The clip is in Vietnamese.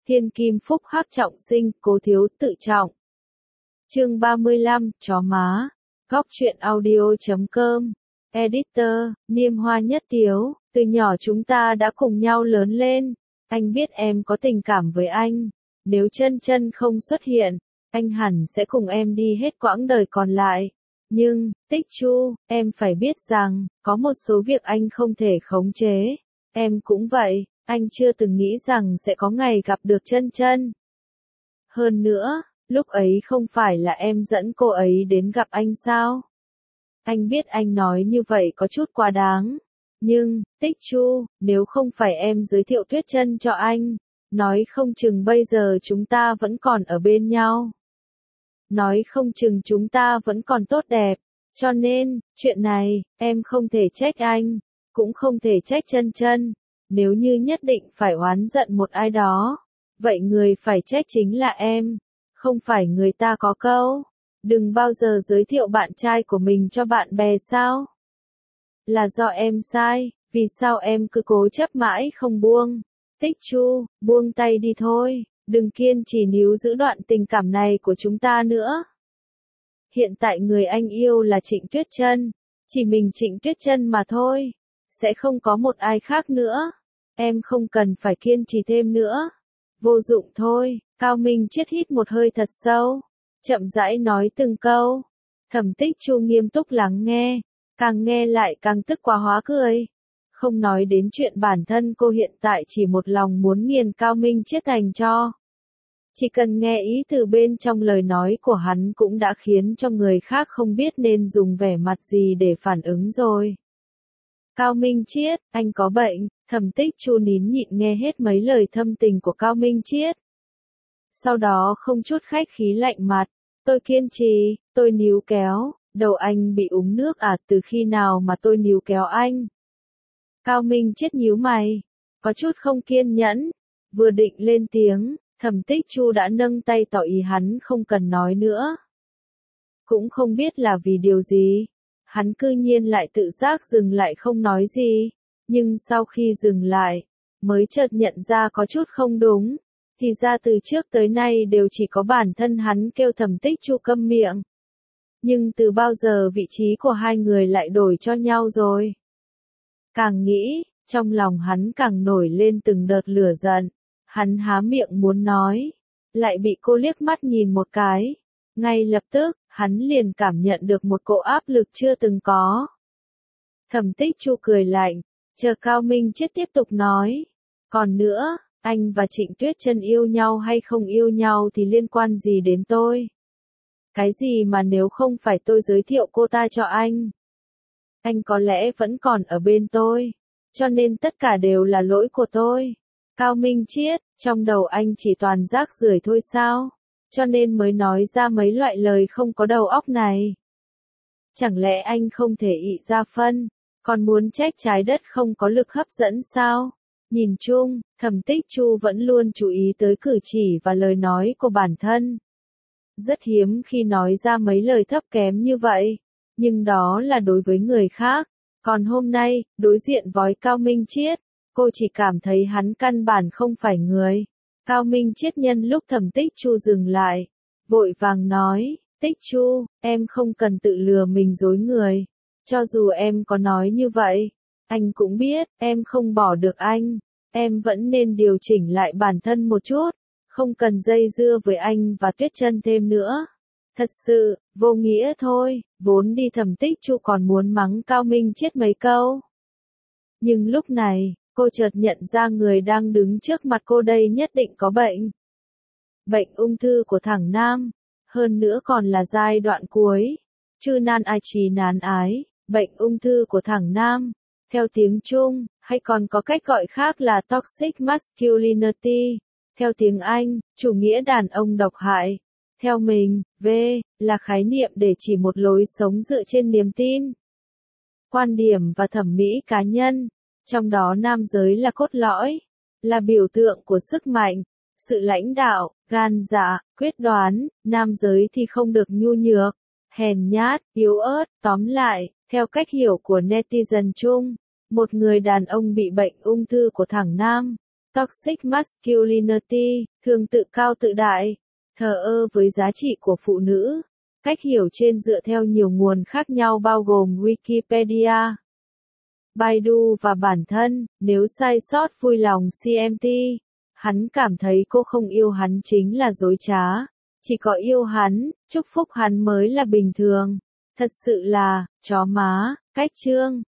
Thiên kim phúc hắc trọng sinh, cố thiếu tự trọng. Chương 35, chó má. Góc truyện audio.com. Editor, Niêm Hoa Nhất Tiếu, từ nhỏ chúng ta đã cùng nhau lớn lên. Anh biết em có tình cảm với anh. Nếu chân chân không xuất hiện, anh hẳn sẽ cùng em đi hết quãng đời còn lại. Nhưng, Tích Chu, em phải biết rằng, có một số việc anh không thể khống chế. Em cũng vậy, anh chưa từng nghĩ rằng sẽ có ngày gặp được chân chân. Hơn nữa, lúc ấy không phải là em dẫn cô ấy đến gặp anh sao? Anh biết anh nói như vậy có chút quá đáng. Nhưng, Tích Chu, nếu không phải em giới thiệu Tuyết Chân cho anh, nói không chừng bây giờ chúng ta vẫn còn ở bên nhau. Nói không chừng chúng ta vẫn còn tốt đẹp. Cho nên, chuyện này, em không thể trách anh, cũng không thể trách Chân Chân. Nếu như nhất định phải oán giận một ai đó, vậy người phải trách chính là em. Không phải người ta có câu, đừng bao giờ giới thiệu bạn trai của mình cho bạn bè sao? Là do em sai, vì sao em cứ cố chấp mãi không buông? Tích Chu, buông tay đi thôi, đừng kiên trì níu giữ đoạn tình cảm này của chúng ta nữa. Hiện tại người anh yêu là Trịnh Tuyết Chân, chỉ mình Trịnh Tuyết Chân mà thôi, sẽ không có một ai khác nữa. Em không cần phải kiên trì thêm nữa. Vô dụng thôi. Cao Minh Chiết hít một hơi thật sâu, chậm rãi nói từng câu. Thẩm Tích Chu nghiêm túc lắng nghe, càng nghe lại càng tức quá hóa cười. Không nói đến chuyện bản thân cô hiện tại chỉ một lòng muốn nghiền Cao Minh Chiết thành tro. Chỉ cần nghe ý từ bên trong lời nói của hắn cũng đã khiến cho người khác không biết nên dùng vẻ mặt gì để phản ứng rồi. Cao Minh Chiết, anh có bệnh. Thẩm Tích Chu nín nhịn nghe hết mấy lời thâm tình của Cao Minh Chiết. Sau đó không chút khách khí lạnh mặt, tôi kiên trì, tôi níu kéo, đầu anh bị uống nước à, từ khi nào mà tôi níu kéo anh? Cao Minh Chiết nhíu mày, có chút không kiên nhẫn, vừa định lên tiếng, Thẩm Tích Chu đã nâng tay tỏ ý hắn không cần nói nữa. Cũng không biết là vì điều gì, hắn cư nhiên lại tự giác dừng lại không nói gì, nhưng sau khi dừng lại, mới chợt nhận ra có chút không đúng. Thì ra từ trước tới nay đều chỉ có bản thân hắn kêu Thẩm Tích Chu câm miệng. Nhưng từ bao giờ vị trí của hai người lại đổi cho nhau rồi? Càng nghĩ, trong lòng hắn càng nổi lên từng đợt lửa giận. Hắn há miệng muốn nói, lại bị cô liếc mắt nhìn một cái. Ngay lập tức, hắn liền cảm nhận được một cỗ áp lực chưa từng có. Thẩm Tích Chu cười lạnh, chờ Cao Minh Chiết tiếp tục nói. Còn nữa, anh và Trịnh Tuyết Chân yêu nhau hay không yêu nhau thì liên quan gì đến tôi? Cái gì mà nếu không phải tôi giới thiệu cô ta cho anh có lẽ vẫn còn ở bên tôi, cho nên tất cả đều là lỗi của tôi. Cao Minh Chiết, trong đầu anh chỉ toàn rác rưởi thôi sao? Cho nên mới nói ra mấy loại lời không có đầu óc này. Chẳng lẽ anh không thể ị ra phân, còn muốn trách trái đất không có lực hấp dẫn sao? Nhìn chung, Thẩm Tích Chu vẫn luôn chú ý tới cử chỉ và lời nói của bản thân. Rất hiếm khi nói ra mấy lời thấp kém như vậy, nhưng đó là đối với người khác. Còn hôm nay, đối diện với Cao Minh Chiết, cô chỉ cảm thấy hắn căn bản không phải người. Cao Minh Chiết nhân lúc Thẩm Tích Chu dừng lại, vội vàng nói, Tích Chu, em không cần tự lừa mình dối người. Cho dù em có nói như vậy, anh cũng biết, em không bỏ được anh. Em vẫn nên điều chỉnh lại bản thân một chút, không cần dây dưa với anh và Tuyết Chân thêm nữa. Thật sự, vô nghĩa thôi, vốn đi Thẩm Tích Chu còn muốn mắng Cao Minh Chiết mấy câu. Nhưng lúc này, cô chợt nhận ra người đang đứng trước mặt cô đây nhất định có bệnh. Bệnh ung thư của thằng nam, hơn nữa còn là giai đoạn cuối. Chư nan ai trí nán ái, bệnh ung thư của thằng nam. Theo tiếng Trung, hay còn có cách gọi khác là toxic masculinity. Theo tiếng Anh, chủ nghĩa đàn ông độc hại. Theo mình, V, là khái niệm để chỉ một lối sống dựa trên niềm tin, quan điểm và thẩm mỹ cá nhân. Trong đó nam giới là cốt lõi, là biểu tượng của sức mạnh, sự lãnh đạo, gan dạ, quyết đoán. Nam giới thì không được nhu nhược, hèn nhát, yếu ớt. Tóm lại, theo cách hiểu của netizen chung, một người đàn ông bị bệnh ung thư của thằng nam, Toxic masculinity, thường tự cao tự đại, thờ ơ với giá trị của phụ nữ. Cách hiểu trên dựa theo nhiều nguồn khác nhau bao gồm Wikipedia, Baidu và bản thân. Nếu sai sót vui lòng CMT. Hắn cảm thấy cô không yêu hắn chính là dối trá. Chỉ có yêu hắn, chúc phúc hắn mới là bình thường. Thật sự là, chó má. Cách chương